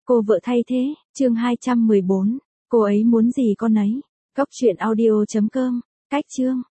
Cô vợ thay thế, chương 214. Cô ấy muốn gì con ấy. Cốc truyện audio.com. Cách chương.